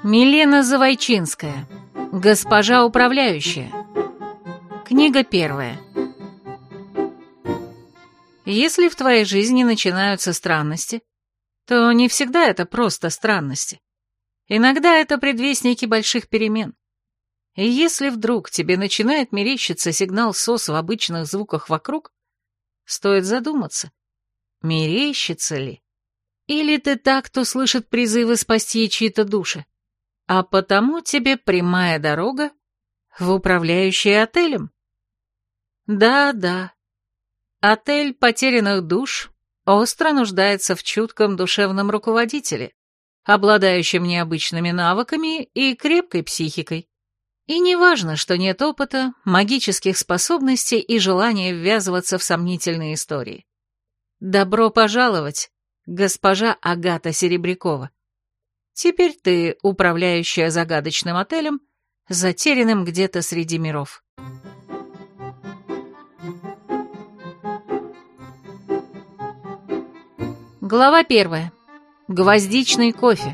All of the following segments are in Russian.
Милена Завойчинская. Госпожа управляющая. Книга 1. Если в твоей жизни начинаются странности, то не всегда это просто странности. Иногда это предвестники больших перемен. И если вдруг тебе начинает мерещиться сигнал СОС в обычных звуках вокруг, стоит задуматься, мерещится ли? Или ты так, кто слышит призывы спасти чьи-то души? А потому тебе прямая дорога в управляющий отелем. Да-да, отель потерянных душ остро нуждается в чутком душевном руководителе, обладающем необычными навыками и крепкой психикой. И не важно, что нет опыта, магических способностей и желания ввязываться в сомнительные истории. Добро пожаловать, госпожа Агата Серебрякова. Теперь ты управляющая загадочным отелем, затерянным где-то среди миров. Глава 1. Гвоздичный кофе.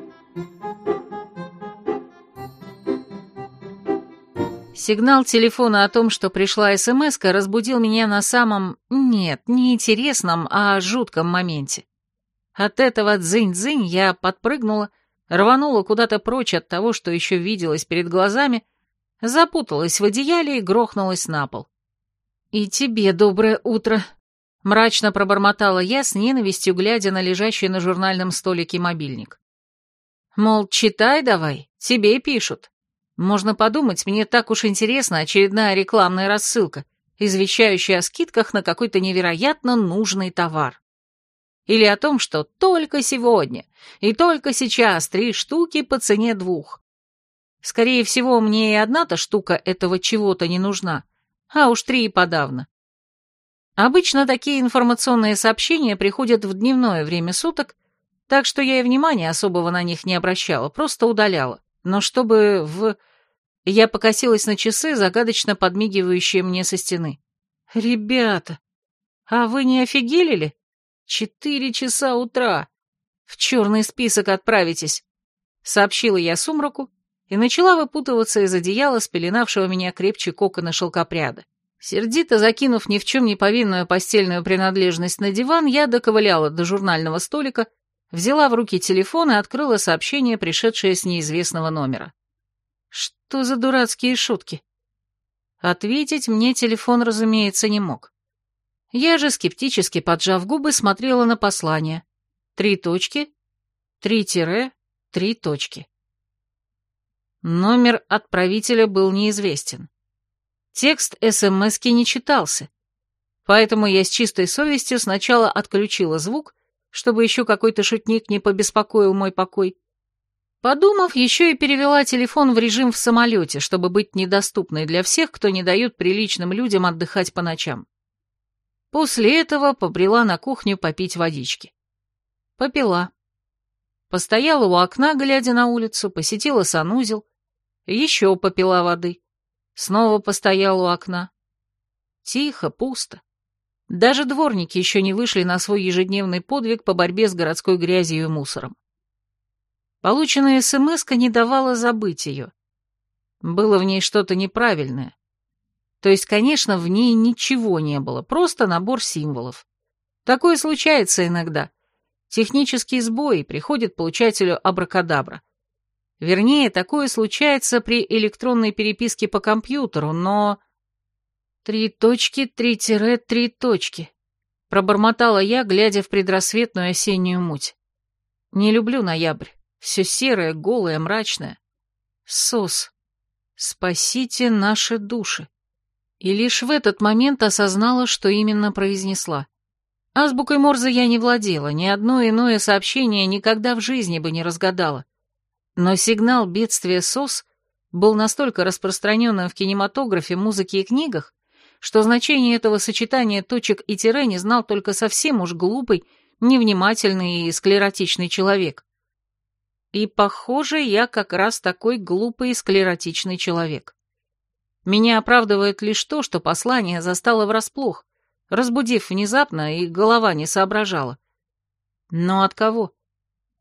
Сигнал телефона о том, что пришла СМС-ка, разбудил меня на самом, нет, не интересном, а жутком моменте. От этого дзынь-дзынь я подпрыгнула, рванула куда-то прочь от того, что еще виделось перед глазами, запуталась в одеяле и грохнулась на пол. «И тебе доброе утро», — мрачно пробормотала я с ненавистью, глядя на лежащий на журнальном столике мобильник. Мол, читай давай, тебе пишут. Можно подумать, мне так уж интересна очередная рекламная рассылка, извещающая о скидках на какой-то невероятно нужный товар. Или о том, что только сегодня и только сейчас 3 штуки по цене 2. Скорее всего, мне и одна-то штука этого чего-то не нужна, а уж 3 и подавно. Обычно такие информационные сообщения приходят в дневное время суток, так что я и внимания особого на них не обращала, просто удаляла. Но чтобы Я покосилась на часы, загадочно подмигивающие мне со стены. «Ребята, а вы не офигели ли? 4 часа утра. В черный список отправитесь», — сообщила я сумраку и начала выпутываться из одеяла, спеленавшего меня крепче кокона шелкопряда. Сердито закинув ни в чем не повинную постельную принадлежность на диван, я доковыляла до журнального столика, взяла в руки телефон и открыла сообщение, пришедшее с неизвестного номера. Что за дурацкие шутки? Ответить мне телефон, разумеется, не мог. Я же, скептически поджав губы, смотрела на послание. 3 точки, 3 точки. Номер отправителя был неизвестен. Текст СМС-ки не читался, поэтому я с чистой совестью сначала отключила звук, чтобы еще какой-то шутник не побеспокоил мой покой. Подумав, еще и перевела телефон в режим в самолете, чтобы быть недоступной для всех, кто не дает приличным людям отдыхать по ночам. После этого побрела на кухню попить водички. Попила. Постояла у окна, глядя на улицу, посетила санузел, еще попила воды. Снова постояла у окна. Тихо, пусто. Даже дворники еще не вышли на свой ежедневный подвиг по борьбе с городской грязью и мусором. Полученная СМС-ка не давала забыть ее. Было в ней что-то неправильное. То есть, конечно, в ней ничего не было, просто набор символов. Такое случается иногда. Технический сбой, приходит получателю абракадабра. Вернее, такое случается при электронной переписке по компьютеру, но... 3 точки, 3 точки. Пробормотала я, глядя в предрассветную осеннюю муть. Не люблю ноябрь. Все серое, голое, мрачное. СОС. Спасите наши души. И лишь в этот момент осознала, что именно произнесла. Азбукой Морзе я не владела, ни одно иное сообщение никогда в жизни бы не разгадала. Но сигнал бедствия СОС был настолько распространенным в кинематографе, музыке и книгах, что значение этого сочетания точек и тире не знал только совсем уж глупый, невнимательный и склеротичный человек. И, похоже, я как раз такой глупый и склеротичный человек. Меня оправдывает лишь то, что послание застало врасплох, разбудив внезапно, и голова не соображала. Но от кого?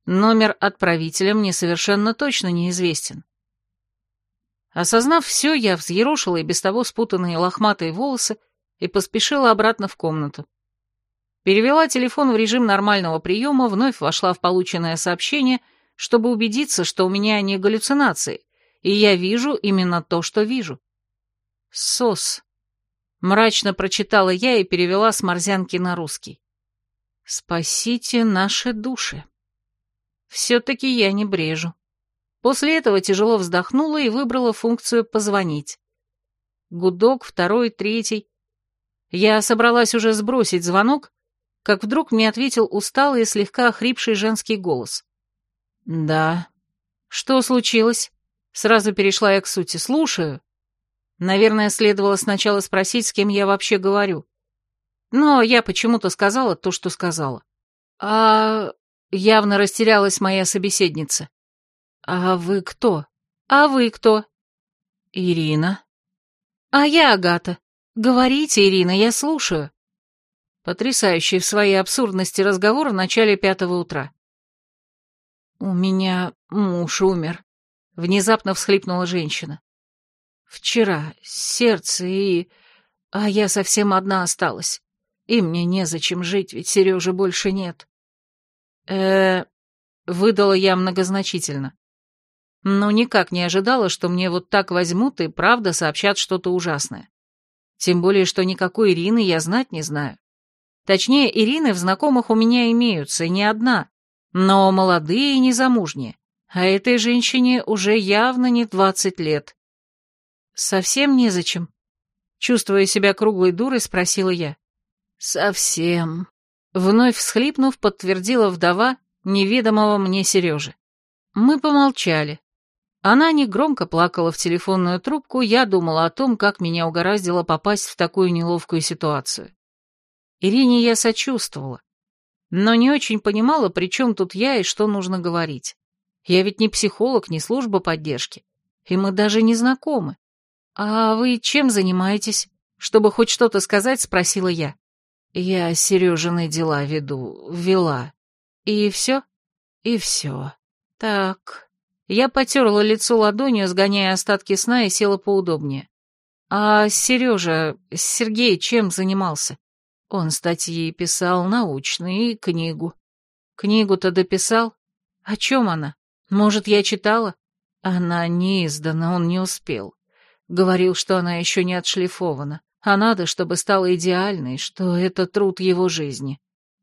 Номер отправителя мне совершенно точно неизвестен. Осознав все, я взъерошила и без того спутанные лохматые волосы и поспешила обратно в комнату. Перевела телефон в режим нормального приема, вновь вошла в полученное сообщение, чтобы убедиться, что у меня не галлюцинации, и я вижу именно то, что вижу. «СОС», — мрачно прочитала я и перевела с морзянки на русский. «Спасите наши души». Все-таки я не брежу. После этого тяжело вздохнула и выбрала функцию «позвонить». Гудок, второй, третий. Я собралась уже сбросить звонок, как вдруг мне ответил усталый и слегка охрипший женский голос. «Да». «Что случилось?» Сразу перешла я к сути. «Слушаю». Наверное, следовало сначала спросить, с кем я вообще говорю. Но я почему-то сказала то, что сказала. Явно растерялась моя собеседница. «А вы кто?» «А вы кто?» «Ирина». «А я Агата. Говорите, Ирина, я слушаю». Потрясающий в своей абсурдности разговор в начале 5 утра. «У меня муж умер», — внезапно всхлипнула женщина. «Вчера сердце и... А я совсем одна осталась. И мне незачем жить, ведь Сережи больше нет». Выдала я многозначительно. Но никак не ожидала, что мне вот так возьмут и правда сообщат что-то ужасное. Тем более, что никакой Ирины я знать не знаю. Точнее, Ирины в знакомых у меня имеются, и не одна, но молодые и незамужние, а этой женщине уже явно не 20 лет. «Совсем незачем?» Чувствуя себя круглой дурой, спросила я. «Совсем», — вновь всхлипнув, подтвердила вдова неведомого мне Сережи. Мы помолчали. Она негромко плакала в телефонную трубку, я думала о том, как меня угораздило попасть в такую неловкую ситуацию. Ирине я сочувствовала, но не очень понимала, при чем тут я и что нужно говорить. Я ведь не психолог, не служба поддержки, и мы даже не знакомы. «А вы чем занимаетесь?» Чтобы хоть что-то сказать, спросила я. «Я Сережины дела вела. И все?» «И все. Так...» Я потерла лицо ладонью, сгоняя остатки сна, и села поудобнее. «А Сергей чем занимался?» «Он статьи писал, научные, и книгу». «Книгу-то дописал? О чем она? Может, я читала?» «Она не издана, он не успел. Говорил, что она еще не отшлифована, а надо, чтобы стала идеальной, что это труд его жизни».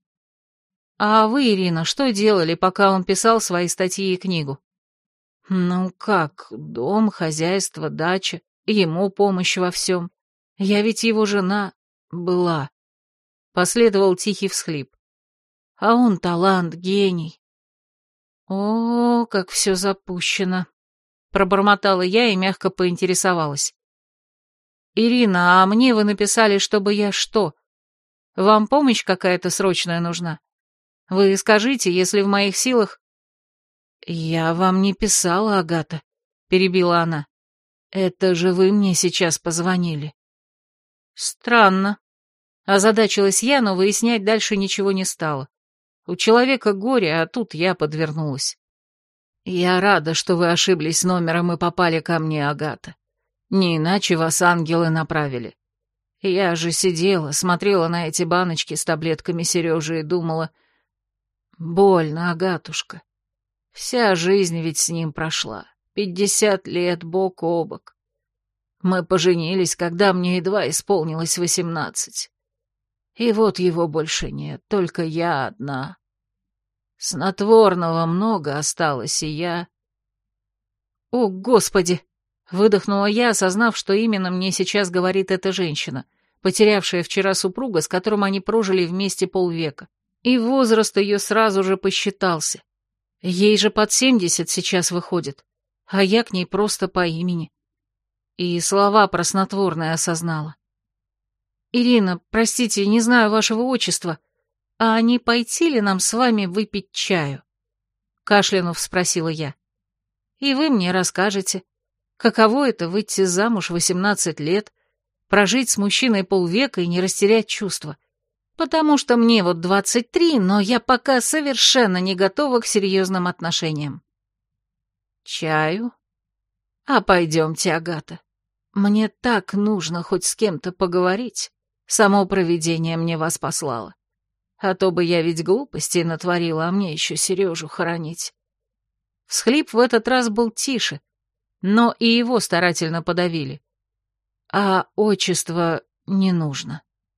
«А вы, Ирина, что делали, пока он писал свои статьи и книгу?» «Ну как, дом, хозяйство, дача, ему помощь во всем. Я ведь его жена была». Последовал тихий всхлип. «А он талант, гений». «О, как все запущено», — пробормотала я и мягко поинтересовалась. «Ирина, а мне вы написали, чтобы я что? Вам помощь какая-то срочная нужна? Вы скажите, если в моих силах...» «Я вам не писала, Агата», — перебила она. «Это же вы мне сейчас позвонили». «Странно». Озадачилась я, но выяснять дальше ничего не стала. У человека горе, а тут я подвернулась. «Я рада, что вы ошиблись номером и попали ко мне, Агата. Не иначе вас ангелы направили. Я же сидела, смотрела на эти баночки с таблетками Сережи и думала... Больно, Агатушка. Вся жизнь ведь с ним прошла. 50 лет бок о бок. Мы поженились, когда мне едва исполнилось 18. И вот его больше нет, только я одна. Снотворного много осталось, и я... «О, Господи!» — выдохнула я, осознав, что именно мне сейчас говорит эта женщина, потерявшая вчера супруга, с которым они прожили вместе полвека. И возраст ее сразу же посчитался. Ей же под 70 сейчас выходит, а я к ней просто по имени. И слова про снотворное осознала. «Ирина, простите, не знаю вашего отчества, а не пойти ли нам с вами выпить чаю?» Кашлянув спросила я. «И вы мне расскажете, каково это выйти замуж 18 лет, прожить с мужчиной полвека и не растерять чувства. Потому что мне вот 23, но я пока совершенно не готова к серьезным отношениям. Чаю? А пойдемте, Агата. Мне так нужно хоть с кем-то поговорить. Само провидение мне вас послало. А то бы я ведь глупостей натворила, а мне еще Сережу хоронить. Всхлип в этот раз был тише, но и его старательно подавили. А отчество не нужно.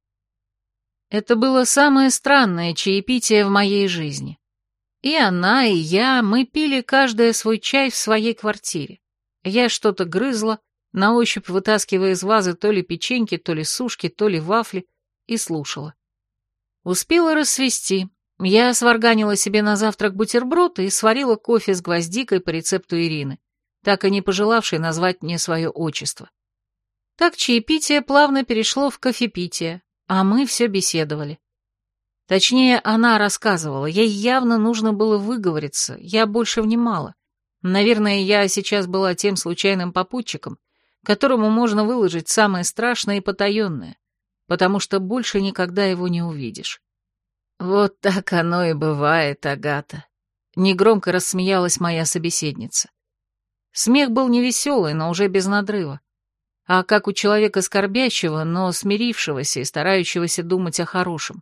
Это было самое странное чаепитие в моей жизни. И она, и я, мы пили каждая свой чай в своей квартире. Я что-то грызла, на ощупь вытаскивая из вазы то ли печеньки, то ли сушки, то ли вафли, и слушала. Успела рассвести. Я сварганила себе на завтрак бутерброд и сварила кофе с гвоздикой по рецепту Ирины, так и не пожелавшей назвать мне свое отчество. Так чаепитие плавно перешло в кофепитие, а мы все беседовали. Точнее, она рассказывала, ей явно нужно было выговориться, я больше внимала. Наверное, я сейчас была тем случайным попутчиком, которому можно выложить самое страшное и потаенное, потому что больше никогда его не увидишь. «Вот так оно и бывает, Агата», — негромко рассмеялась моя собеседница. Смех был невеселый, но уже без надрыва, а как у человека скорбящего, но смирившегося и старающегося думать о хорошем.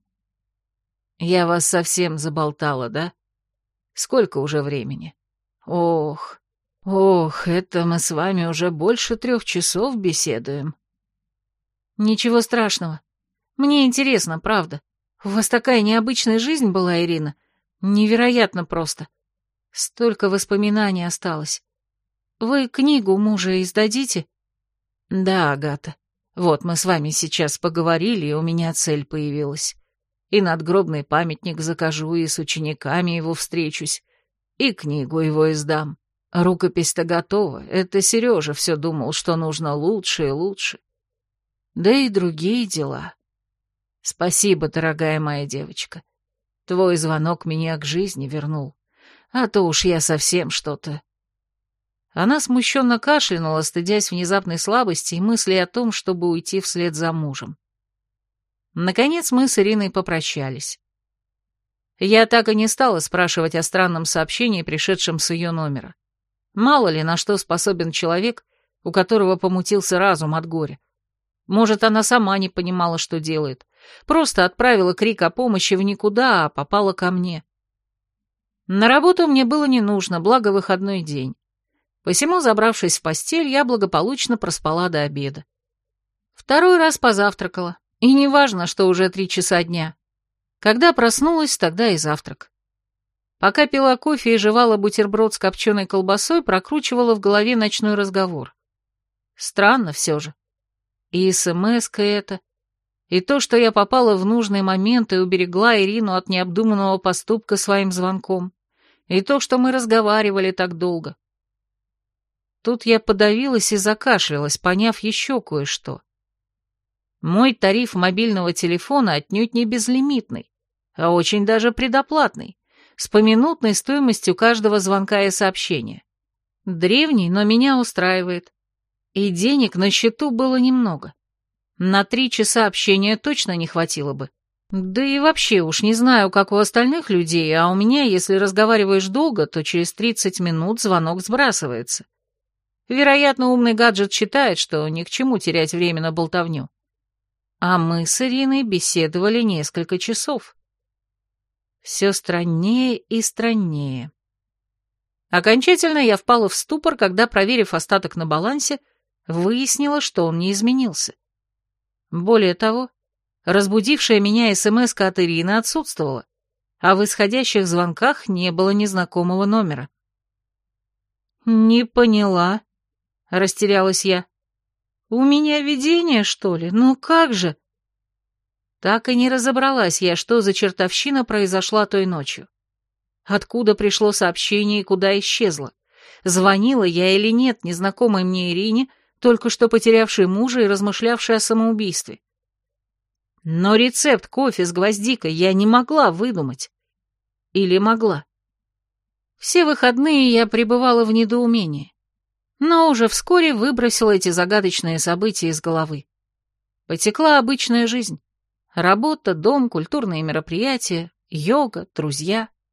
«Я вас совсем заболтала, да? Сколько уже времени? Ох, это мы с вами уже больше 3 часов беседуем». «Ничего страшного. Мне интересно, правда. У вас такая необычная жизнь была, Ирина. Невероятно просто. Столько воспоминаний осталось. Вы книгу мужа издадите?» «Да, Агата. Вот мы с вами сейчас поговорили, и у меня цель появилась. И надгробный памятник закажу, и с учениками его встречусь, и книгу его издам. Рукопись-то готова. Это Сережа все думал, что нужно лучше и лучше. Да и другие дела. Спасибо, дорогая моя девочка. Твой звонок меня к жизни вернул. А то уж я совсем что-то...» Она смущенно кашлянула, стыдясь внезапной слабости и мысли о том, чтобы уйти вслед за мужем. Наконец мы с Ириной попрощались. Я так и не стала спрашивать о странном сообщении, пришедшем с ее номера. Мало ли, на что способен человек, у которого помутился разум от горя. Может, она сама не понимала, что делает. Просто отправила крик о помощи в никуда, а попала ко мне. На работу мне было не нужно, благо выходной день. Посему, забравшись в постель, я благополучно проспала до обеда. 2 раз позавтракала, и неважно, что уже 3 часа дня. Когда проснулась, тогда и завтрак. Пока пила кофе и жевала бутерброд с копченой колбасой, прокручивала в голове ночной разговор. Странно все же. И СМС-ка это, и то, что я попала в нужный момент и уберегла Ирину от необдуманного поступка своим звонком, и то, что мы разговаривали так долго. Тут я подавилась и закашлялась, поняв еще кое-что. Мой тариф мобильного телефона отнюдь не безлимитный, а очень даже предоплатный, с поминутной стоимостью каждого звонка и сообщения. Древний, но меня устраивает. И денег на счету было немного. На 3 часа общения точно не хватило бы. Да и вообще уж не знаю, как у остальных людей, а у меня, если разговариваешь долго, то через 30 минут звонок сбрасывается. Вероятно, умный гаджет считает, что ни к чему терять время на болтовню. А мы с Ириной беседовали несколько часов. Все страннее и страннее. Окончательно я впала в ступор, когда, проверив остаток на балансе, выяснила, что он не изменился. Более того, разбудившая меня СМС-ка от Ирины отсутствовала, а в исходящих звонках не было незнакомого номера. «Не поняла», — растерялась я. «У меня видение, что ли? Ну как же?» Так и не разобралась я, что за чертовщина произошла той ночью. Откуда пришло сообщение и куда исчезло? Звонила я или нет незнакомой мне Ирине, только что потерявшей мужа и размышлявшей о самоубийстве? Но рецепт кофе с гвоздикой я не могла выдумать. Или могла? Все выходные я пребывала в недоумении, но уже вскоре выбросила эти загадочные события из головы. Потекла обычная жизнь. Работа, дом, культурные мероприятия, йога, друзья.